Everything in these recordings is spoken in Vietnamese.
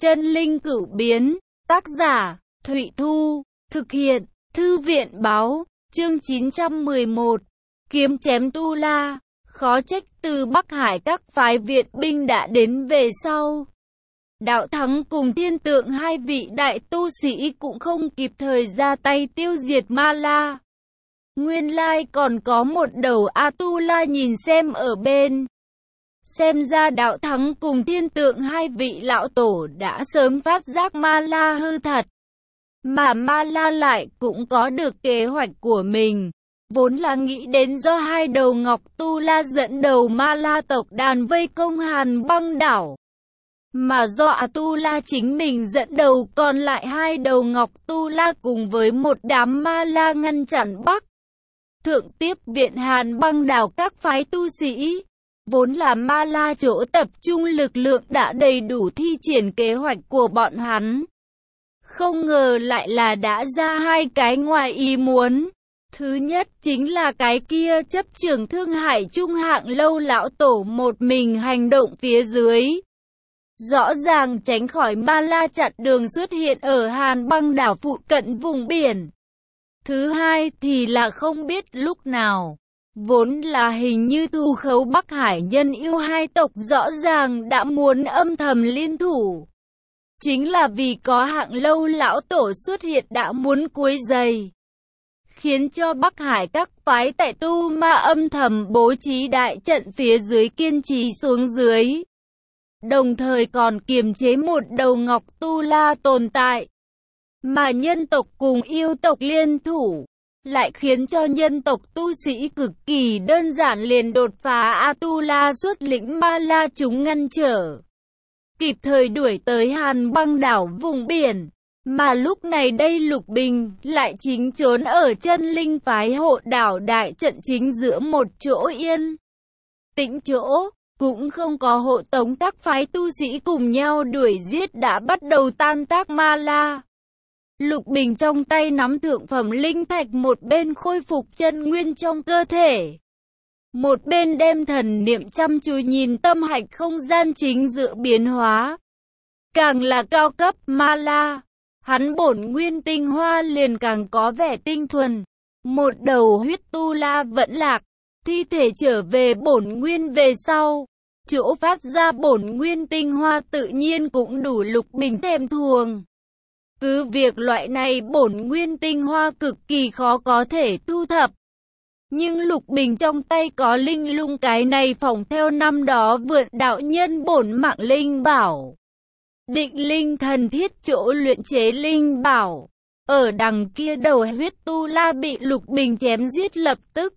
Chân linh cửu biến, tác giả, Thụy Thu, thực hiện, Thư viện báo, chương 911, kiếm chém Tu La, khó trách từ Bắc Hải các phái Việt binh đã đến về sau. Đạo Thắng cùng Thiên Tượng hai vị đại tu sĩ cũng không kịp thời ra tay tiêu diệt Ma La. Nguyên lai còn có một đầu A Tu La nhìn xem ở bên. Xem ra Đạo Thắng cùng Thiên Tượng hai vị lão tổ đã sớm phát giác Ma La hư thật. Mà Ma La lại cũng có được kế hoạch của mình. Vốn là nghĩ đến do hai đầu Ngọc Tu La dẫn đầu Ma La tộc đàn vây công Hàn Băng đảo. Mà do A Tu La chính mình dẫn đầu, còn lại hai đầu Ngọc Tu La cùng với một đám Ma La ngăn chặn Bắc Thượng tiếp viện Hàn Băng đảo các phái tu sĩ. Vốn là Ma La chỗ tập trung lực lượng đã đầy đủ thi triển kế hoạch của bọn hắn. Không ngờ lại là đã ra hai cái ngoài ý muốn. Thứ nhất chính là cái kia chấp trưởng Thương Hải Trung Hạng Lâu lão tổ một mình hành động phía dưới. Rõ ràng tránh khỏi Ma La chặn đường xuất hiện ở Hàn Băng đảo phụ cận vùng biển. Thứ hai thì là không biết lúc nào. Vốn là hình như Thu Khấu Bắc Hải Nhân Yêu hai tộc rõ ràng đã muốn âm thầm liên thủ. Chính là vì có Hạng Lâu lão tổ xuất hiện đã muốn quấy rầy, khiến cho Bắc Hải các phái tại Tu Ma âm thầm bố trí đại trận phía dưới kiên trì xuống dưới. Đồng thời còn kiềm chế một đầu Ngọc Tu La tồn tại. Mà nhân tộc cùng yêu tộc liên thủ, lại khiến cho nhân tộc tu sĩ cực kỳ đơn giản liền đột phá A Tu La xuất lĩnh Ma La chúng ngăn trở. Kịp thời đuổi tới Hàn Băng đảo vùng biển. Mà lúc này đây Lục Bình lại chính trốn ở chân linh phái hộ đảo đại trận chính giữa một chỗ yên tĩnh chỗ. Cũng không có hộ tống các phái tu sĩ cùng nhau đuổi giết đã bắt đầu tan tác Ma La. Lục Bình trong tay nắm thượng phẩm linh thạch, một bên khôi phục chân nguyên trong cơ thể, một bên đem thần niệm chăm chú nhìn tâm hạch không gian chính giữa biến hóa. Càng là cao cấp Ma La, hắn bổn nguyên tinh hoa liền càng có vẻ tinh thuần. Một đầu huyết Tu La vẫn lạc, thi thể trở về bổn nguyên về sau, chỗ phát ra bổn nguyên tinh hoa tự nhiên cũng đủ Lục Bình thèm thuồng. Cứ việc loại này bổn nguyên tinh hoa cực kỳ khó có thể thu thập, nhưng Lục Bình trong tay có linh lung, cái này phỏng theo năm đó vượn đạo nhân bổn mạng linh bảo. Định linh thần thiết chỗ luyện chế linh bảo. Ở đằng kia đầu huyết Tu La bị Lục Bình chém giết lập tức.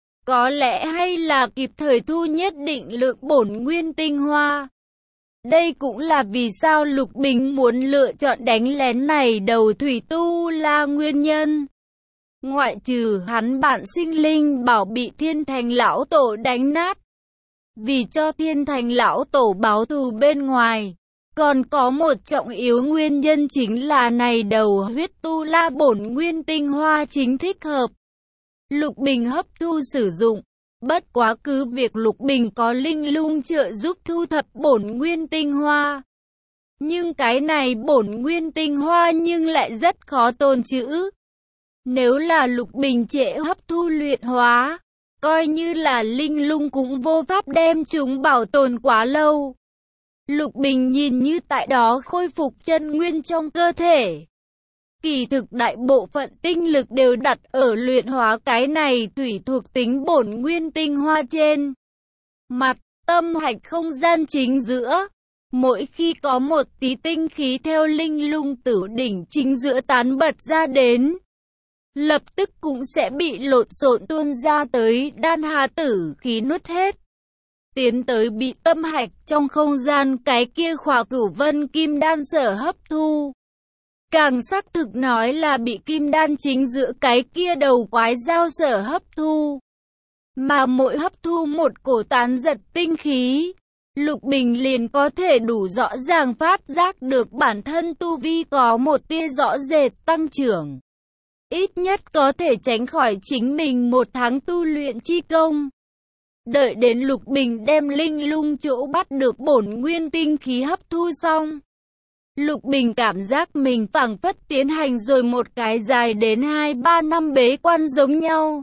Có lẽ hay là kịp thời thu nhất định lượng bổn nguyên tinh hoa. Đây cũng là vì sao Lục Bình muốn lựa chọn đánh lén này đầu thủy Tu La nguyên nhân. Ngoại trừ hắn bản sinh linh bảo bị Thiên Thành lão tổ đánh nát, vì cho Thiên Thành lão tổ báo thù bên ngoài, còn có một trọng yếu nguyên nhân chính là này đầu huyết Tu La bổn nguyên tinh hoa chính thích hợp Lục Bình hấp thu sử dụng. Bất quá cứ việc Lục Bình có linh lung trợ giúp thu thập bổn nguyên tinh hoa, nhưng cái này bổn nguyên tinh hoa nhưng lại rất khó tồn trữ. Nếu là Lục Bình trễ hấp thu luyện hóa, coi như là linh lung cũng vô pháp đem chúng bảo tồn quá lâu. Lục Bình nhìn như tại đó khôi phục chân nguyên trong cơ thể, kỳ thực đại bộ phận tinh lực đều đặt ở luyện hóa cái này thủy thuộc tính bổn nguyên tinh hoa trên mặt tâm hạch không gian chính giữa. Mỗi khi có một tí tinh khí theo linh lung tử đỉnh chính giữa tán bật ra đến, lập tức cũng sẽ bị lộn xộn tuôn ra tới đan hà tử khí nuốt hết, tiến tới bị tâm hạch trong không gian cái kia khỏa cửu vân kim đan sở hấp thu. Càng xác thực nói là bị kim đan chính giữa cái kia đầu quái dao sở hấp thu. Mà mỗi hấp thu một cổ tán giật tinh khí, Lục Bình liền có thể đủ rõ ràng phát giác được bản thân tu vi có một tia rõ rệt tăng trưởng. Ít nhất có thể tránh khỏi chính mình một tháng tu luyện chi công. Đợi đến Lục Bình đem linh lung chỗ bắt được bổn nguyên tinh khí hấp thu xong, Lục Bình cảm giác mình phảng phất tiến hành rồi một cái dài đến 2-3 năm bế quan giống nhau.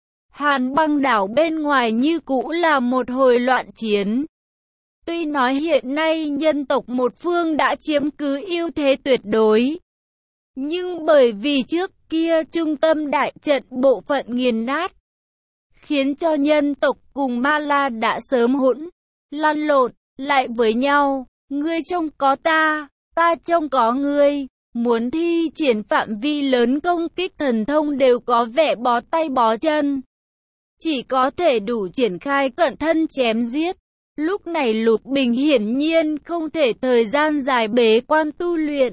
Hàn băng đảo bên ngoài như cũ là một hồi loạn chiến. Tuy nói hiện nay nhân tộc một phương đã chiếm cứ ưu thế tuyệt đối, nhưng bởi vì trước kia trung tâm đại trận bộ phận nghiền nát, khiến cho nhân tộc cùng Ma La đã sớm hỗn lăn lộn lại với nhau. Ngươi trông có ta, ta trông có ngươi. Muốn thi triển phạm vi lớn công kích thần thông đều có vẻ bó tay bó chân, chỉ có thể đủ triển khai cận thân chém giết. Lúc này Lục Bình hiển nhiên không thể thời gian dài bế quan tu luyện.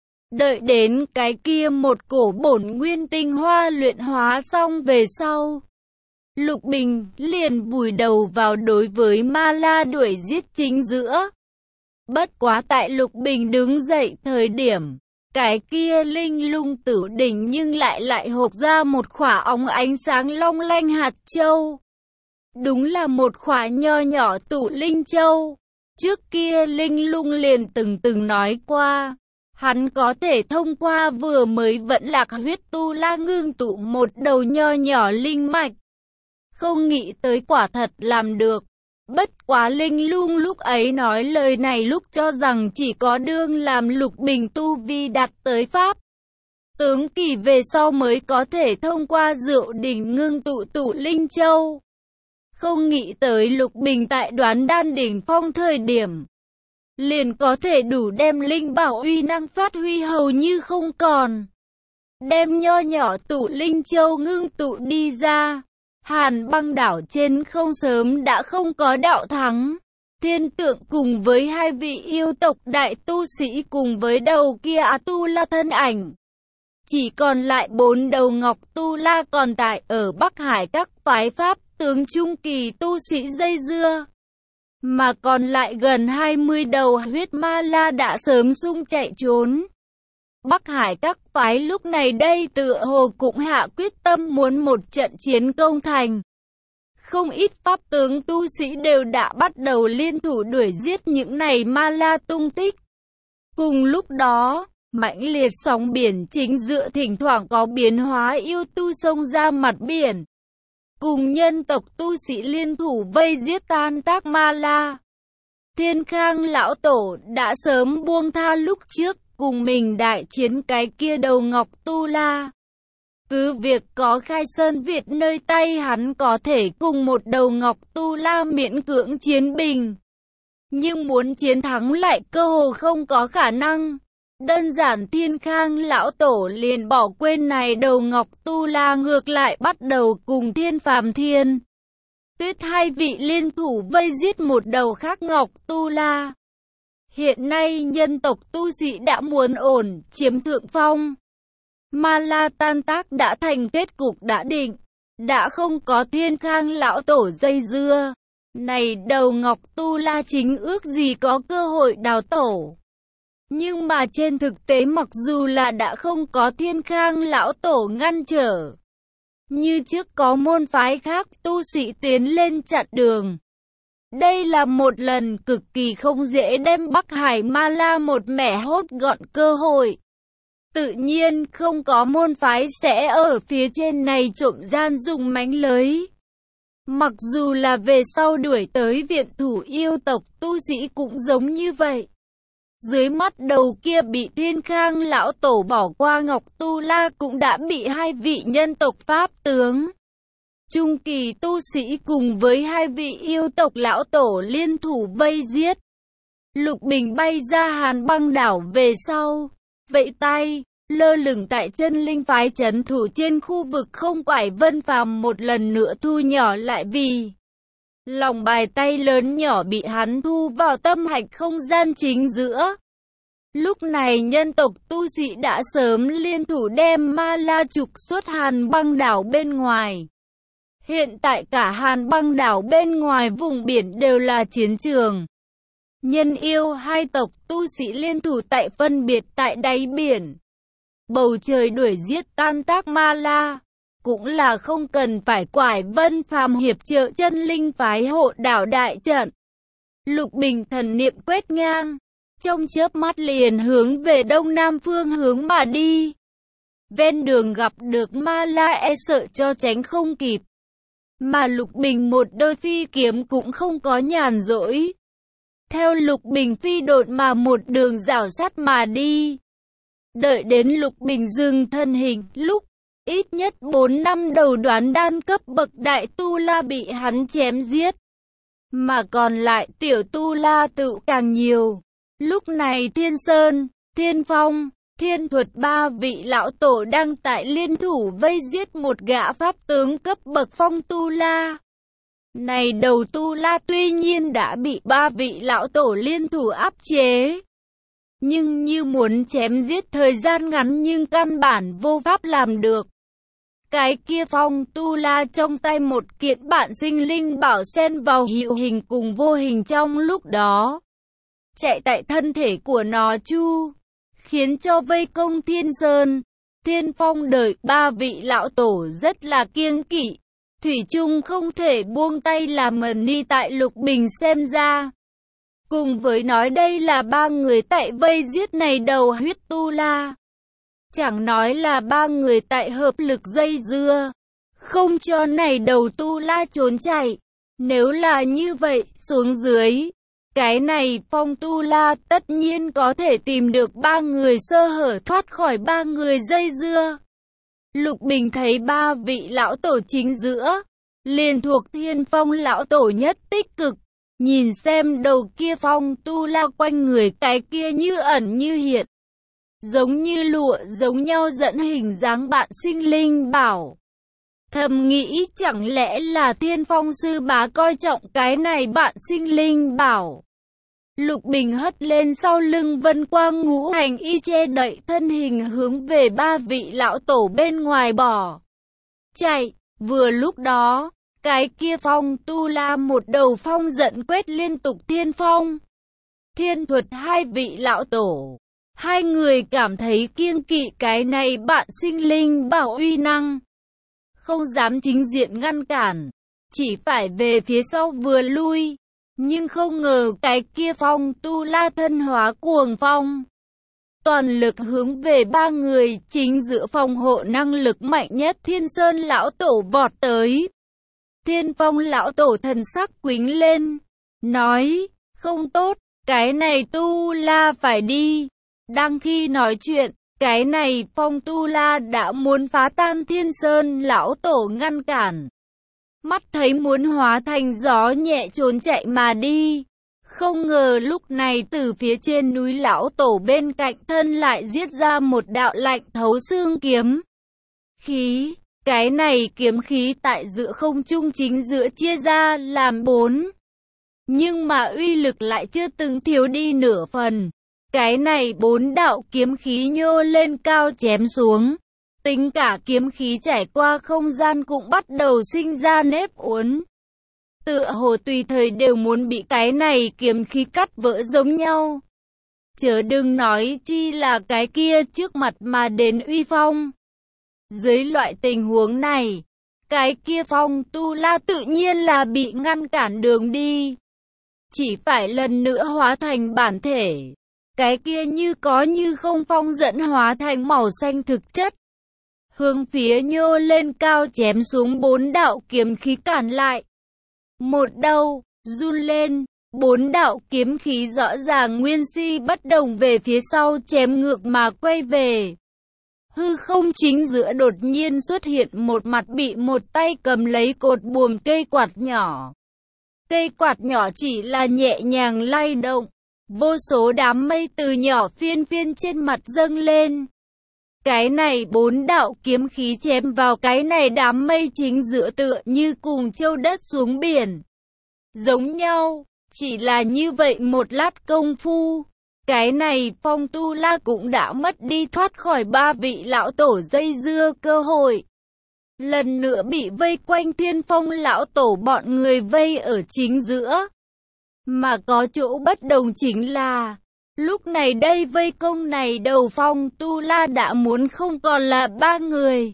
Đợi đến cái kia một cổ bổn nguyên tinh hoa luyện hóa xong về sau, Lục Bình liền vùi đầu vào đối với Ma La đuổi giết chính giữa. Bất quá tại Lục Bình đứng dậy thời điểm, cái kia linh lung tử đỉnh nhưng lại hộc ra một khỏa óng ánh sáng long lanh hạt châu. Đúng là một khỏa nho nhỏ tụ linh châu. Trước kia linh lung liền từng nói qua, hắn có thể thông qua vừa mới vẫn lạc huyết tu la ngưng tụ một đầu nho nhỏ linh mạch. Không nghĩ tới quả thật làm được. Bất quá linh lung lúc ấy nói lời này lúc cho rằng chỉ có đương làm Lục Bình tu vi đạt tới pháp tướng kỳ về sau mới có thể thông qua rượu đỉnh ngưng tụ tụ linh châu. Không nghĩ tới Lục Bình tại đoán đan đỉnh phong thời điểm, liền có thể đủ đem linh bảo uy năng phát huy hầu như không còn. Đem nho nhỏ tụ linh châu ngưng tụ đi ra. Hàn băng đảo trên không sớm đã không có đạo thắng. Thiên tượng cùng với hai vị yêu tộc đại tu sĩ cùng với đầu kia tu la thân ảnh. Chỉ còn lại 4 đầu ngọc tu la còn tại ở Bắc Hải các phái pháp tướng trung kỳ tu sĩ dây dưa. Mà còn lại gần 20 đầu huyết ma la đã sớm xung chạy trốn. Bắc Hải các phái lúc này đây tựa hồ cũng hạ quyết tâm muốn một trận chiến công thành. Không ít pháp tướng tu sĩ đều đã bắt đầu liên thủ đuổi giết những này ma la tung tích. Cùng lúc đó, mãnh liệt sóng biển chính giữa thỉnh thoảng có biến hóa yêu tu xông ra mặt biển. Cùng nhân tộc tu sĩ liên thủ vây giết tan tác ma la. Thiên Khang lão tổ đã sớm buông tha lúc trước cùng mình đại chiến cái kia đầu ngọc tu la. Cứ việc có Khai Sơn Việt nơi tay hắn có thể cùng một đầu ngọc tu la miễn cưỡng chiến bình. Nhưng muốn chiến thắng lại cơ hồ không có khả năng. Đơn giản Thiên Khang lão tổ liền bỏ quên này đầu ngọc tu la ngược lại bắt đầu cùng Thiên Phàm Thiên Tuyết hai vị liên thủ vây giết một đầu khác ngọc tu la. Hiện nay nhân tộc tu sĩ đã muốn ổn chiếm thượng phong. Ma la tan tác đã thành kết cục đã định. Đã không có Thiên Khang lão tổ dây dưa. Này đầu ngọc tu la chính ước gì có cơ hội đào tổ. Nhưng mà trên thực tế mặc dù là đã không có Thiên Khang lão tổ ngăn trở, như trước có môn phái khác tu sĩ tiến lên chặn đường. Đây là một lần cực kỳ không dễ đem Bắc Hải Ma La một mẻ hốt gọn cơ hội. Tự nhiên không có môn phái sẽ ở phía trên này trộm gian dùng mánh lưới. Mặc dù là về sau đuổi tới viện thủ yêu tộc tu sĩ cũng giống như vậy. Dưới mắt đầu kia bị Thiên Khang lão tổ bỏ qua ngọc tu la cũng đã bị hai vị nhân tộc pháp tướng trung kỳ tu sĩ cùng với hai vị yêu tộc lão tổ liên thủ vây giết. Lục Bình bay ra Hàn băng đảo về sau, vẫy tay, lơ lửng tại chân linh phái trấn thủ trên khu vực không quải Vân Phàm một lần nữa thu nhỏ lại vì lòng bài tay lớn nhỏ bị hắn thu vào tâm hạch không gian chính giữa. Lúc này nhân tộc tu sĩ đã sớm liên thủ đem ma la trục xuất Hàn băng đảo bên ngoài. Hiện tại cả Hàn băng đảo bên ngoài vùng biển đều là chiến trường. Nhân yêu hai tộc tu sĩ liên thủ tại phân biệt tại đáy biển. Bầu trời đuổi giết tan tác ma la. Cũng là không cần phải quải Vân Phàm hiệp trợ chân linh phái hộ đảo đại trận. Lục Bình thần niệm quét ngang. trong chớp mắt liền hướng về đông nam phương hướng mà đi. Ven đường gặp được Ma La e sợ cho tránh không kịp. Mà Lục Bình một đôi phi kiếm cũng không có nhàn rỗi. Theo Lục Bình phi độn mà một đường rảo sát mà đi. Đợi đến Lục Bình dừng thân hình, lúc ít nhất 4 năm đầu đoán đan cấp bậc đại tu la bị hắn chém giết. Mà còn lại tiểu tu la tự càng nhiều. Lúc này Thiên Sơn, Thiên Phong, Thiên Thuật ba vị lão tổ đang tại liên thủ vây giết một gã pháp tướng cấp bậc phong tu la. Này đầu tu la tuy nhiên đã bị ba vị lão tổ liên thủ áp chế. Nhưng như muốn chém giết thời gian ngắn nhưng căn bản vô pháp làm được. Cái kia phong tu la trong tay một kiện bản sinh linh bảo xen vào hiệu hình cùng vô hình trong lúc đó. Chạy tại thân thể của nó chu, khiến cho vây công Thiên Sơn, Thiên Phong đợi ba vị lão tổ rất là kiêng kỵ. Thủy chung không thể buông tay làm mần ni tại Lục Bình xem ra. Cùng với nói đây là ba người tại vây giết này đầu huyết tu la. Chẳng nói là ba người tại hợp lực dây dưa, không cho này đầu tu la trốn chạy. Nếu là như vậy, xuống dưới, cái này phong tu la tất nhiên có thể tìm được ba người sơ hở thoát khỏi ba người dây dưa. Lục Bình thấy ba vị lão tổ chính giữa, liền thuộc Thiên Phong lão tổ nhất tích cực. Nhìn xem đầu kia phong tu la quanh người cái kia như ẩn như hiện. Giống như lụa giống nhau dẫn hình dáng bạn sinh linh bảo. Thầm nghĩ chẳng lẽ là Thiên Phong sư bá coi trọng cái này bạn sinh linh bảo. Lục Bình hất lên sau lưng vân quang ngũ hành y che đậy thân hình hướng về ba vị lão tổ bên ngoài bỏ chạy. Vừa lúc đó, cái kia phong tu la một đầu phong giận quét liên tục Thiên Phong, Thiên Thuật hai vị lão tổ. Hai người cảm thấy kiêng kỵ cái này bạn sinh linh bảo uy năng. Không dám chính diện ngăn cản, chỉ phải về phía sau vừa lui. Nhưng không ngờ cái kia phong tu la thân hóa cuồng phong. Toàn lực hướng về ba người chính giữa phòng hộ năng lực mạnh nhất Thiên Sơn lão tổ vọt tới. Thiên Phong lão tổ thần sắc quĩnh lên, nói, không tốt, cái này tu la phải đi. Đang khi nói chuyện, cái này phong tu la đã muốn phá tan Thiên Sơn lão tổ ngăn cản. Mắt thấy muốn hóa thành gió nhẹ trốn chạy mà đi. Không ngờ lúc này từ phía trên núi lão tổ bên cạnh thân lại giết ra một đạo lạnh thấu xương kiếm khí. Cái này kiếm khí tại giữa không trung chính giữa chia ra làm 4. Nhưng mà uy lực lại chưa từng thiếu đi nửa phần. Cái này 4 đạo kiếm khí nhô lên cao chém xuống. Tính cả kiếm khí trải qua không gian cũng bắt đầu sinh ra nếp uốn. Tựa hồ tùy thời đều muốn bị cái này kiếm khí cắt vỡ giống nhau. Chớ đừng nói chi là cái kia trước mặt mà đến uy phong. Dưới loại tình huống này, cái kia phong tu la tự nhiên là bị ngăn cản đường đi. Chỉ phải lần nữa hóa thành bản thể. Cái kia như có như không phong dẫn hóa thành màu xanh thực chất. Hướng phía nhô lên cao chém xuống 4 đạo kiếm khí cản lại. Một đầu, run lên, 4 đạo kiếm khí rõ ràng nguyên si bất đồng về phía sau chém ngược mà quay về. Hư không chính giữa đột nhiên xuất hiện một mặt bị một tay cầm lấy cột buồm cây quạt nhỏ. Cây quạt nhỏ chỉ là nhẹ nhàng lay động. Vô số đám mây từ nhỏ phiên phiên trên mặt dâng lên. Cái này 4 đạo kiếm khí chém vào cái này đám mây chính giữa tựa như cùng châu đất xuống biển. Giống nhau, chỉ là như vậy một lát công phu. Cái này phong tu la cũng đã mất đi thoát khỏi ba vị lão tổ dây dưa cơ hội. Lần nữa bị vây quanh Thiên Phong lão tổ bọn người vây ở chính giữa. Mà có chỗ bất đồng chính là, lúc này đây vây công này đầu phong tu la đã muốn không còn là 3 người,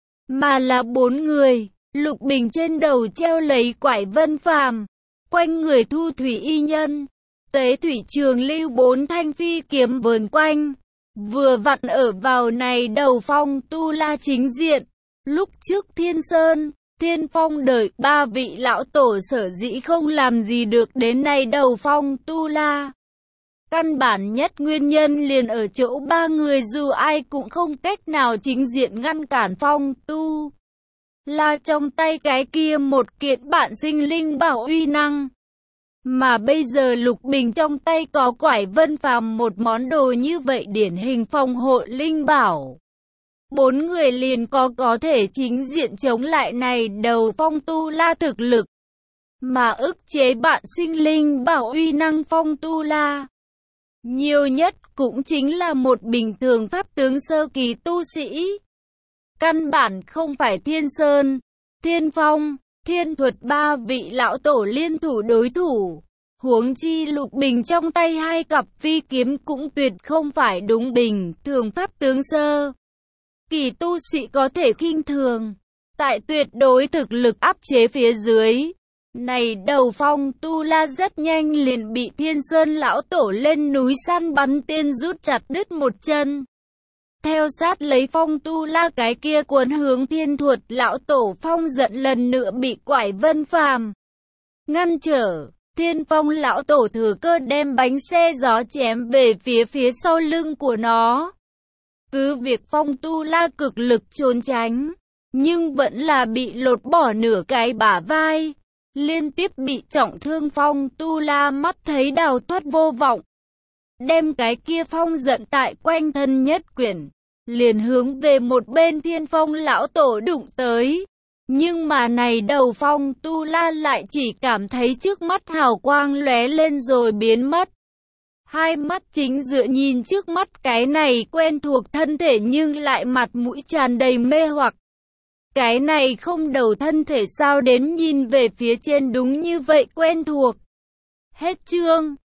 mà là 4 người. Lục Bình trên đầu treo lấy quải vân phàm, quanh người thu thủy y nhân. Tế thủy trường lưu 4 thanh phi kiếm vờn quanh, vừa vặn ở vào này đầu Phong Tu La chính diện. Lúc trước Thiên Sơn, Thiên Phong đợi 3 vị lão tổ sở dĩ không làm gì được đến nay đầu Phong Tu La. Căn bản nhất nguyên nhân liền ở chỗ 3 người dù ai cũng không cách nào chính diện ngăn cản Phong Tu La trong tay cái kia một kiện bản sinh linh bảo uy năng. Mà bây giờ Lục Bình trong tay có Quải Vân Phàm, một món đồ như vậy điển hình phòng hộ linh bảo. 4 người liền có thể chính diện chống lại này đầu Phong Tu La thực lực. Mà ức chế bạn sinh linh bảo uy năng Phong Tu La, nhiều nhất cũng chính là một bình thường pháp tướng sơ kỳ tu sĩ. Căn bản không phải Thiên Sơn, Thiên Phong, Thiên Thuật 3 vị lão tổ liên thủ đối thủ. Huống chi Lục Bình trong tay 2 cặp phi kiếm cũng tuyệt không phải đúng bình thường pháp tướng sơ kỳ tu sĩ có thể khinh thường. Tại tuyệt đối thực lực áp chế phía dưới, này đầu Phong Tu La rất nhanh liền bị Thiên Sơn lão tổ lên núi săn bắn tên rút chặt đứt một chân. Theo sát lấy Phong Tu La cái kia cuốn hướng Thiên Thuật lão tổ, Phong giận lần nữa bị Quải Vân Phàm ngăn trở. Thiên Phong lão tổ thừa cơ đem bánh xe gió chém về phía sau lưng của nó. Cứ việc Phong Tu La cực lực trốn tránh, nhưng vẫn là bị lột bỏ nửa cái bả vai. Liên tiếp bị trọng thương, Phong Tu La mắt thấy đào thoát vô vọng. Đem cái kia phong giận tại quanh thân nhất quyển, liền hướng về một bên Thiên Phong lão tổ đụng tới. Nhưng mà này đầu Phong Tu La lại chỉ cảm thấy trước mắt hào quang lóe lên rồi biến mất. Hai mắt chính dựa nhìn trước mắt cái này quen thuộc thân thể nhưng lại mặt mũi tràn đầy mê hoặc. Cái này không đầu thân thể sao đến nhìn về phía trên đúng như vậy quen thuộc. Hết chương.